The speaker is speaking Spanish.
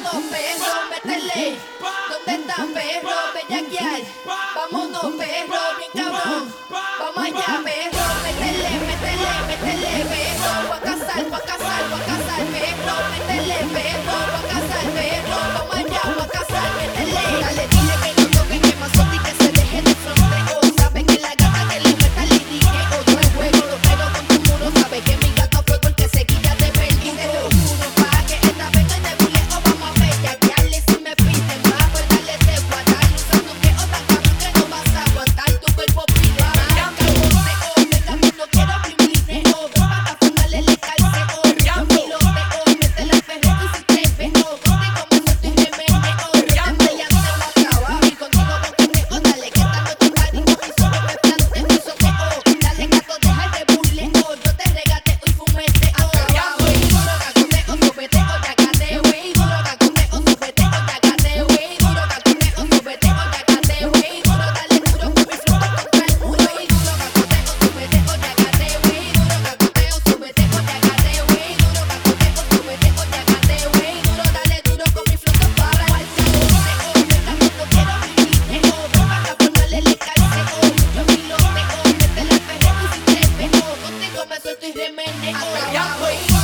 Vámonos, perro, métele. ¿Dónde están, perro? Bellaquear. Vámonos, perro, bien cabrón. Vamos allá, perro, métele, métele, métele, perro. Voy a cazar, voy a cazar, voy a cazar, perro. Métele, perro, voy a cazar, perro. Vamos allá, voy a cazar, métele. Dale, dile que no toque, que más y que se deje de fronteo. Sabe que la gata que le meta el lidiqueo. Yo el juego lo pego con tu muro. Sabe que mi gato fue el que se quita de perdido. Uno pa' que esta vez no te buleo. Vamos a bellaquearle si me piden más. Pues dale, te voy a dar un sanduqueo tan cabrón que no vas a aguantar. Tu cuerpo pide más. No quiero privilegio. Para fundarle el calceo. Un piloteo, mete la perreo y si te veo. Contigo me suelto y me meneo. Retente y ante la trabajo. Y contigo boqueteo. Dale que esta noche party con mi solo me planteo y soqueo. Dale gato, deja de buleo. Yo te regateo y fumeteo. Atrabajo y duro cacoteo, sopeteo, yacateo. Y duro cacoteo, sopeteo, yacateo. Y duro cacoteo, sopeteo, yacateo. Y duro, dale duro con mi flow contra el muro. Y duro cacoteo, sopeteo, yacateo. Y duro cacoteo, sopeteo, yacateo. Y duro cacoteo, sopeteo, yacateo. Y duro, dale duro con mi flow para el salseo. No quiero privilegio. Para formarle el calceo. Yo piloteo, mete la perreo y si te veo. Contigo me suelto y remeneo. Atrabajo y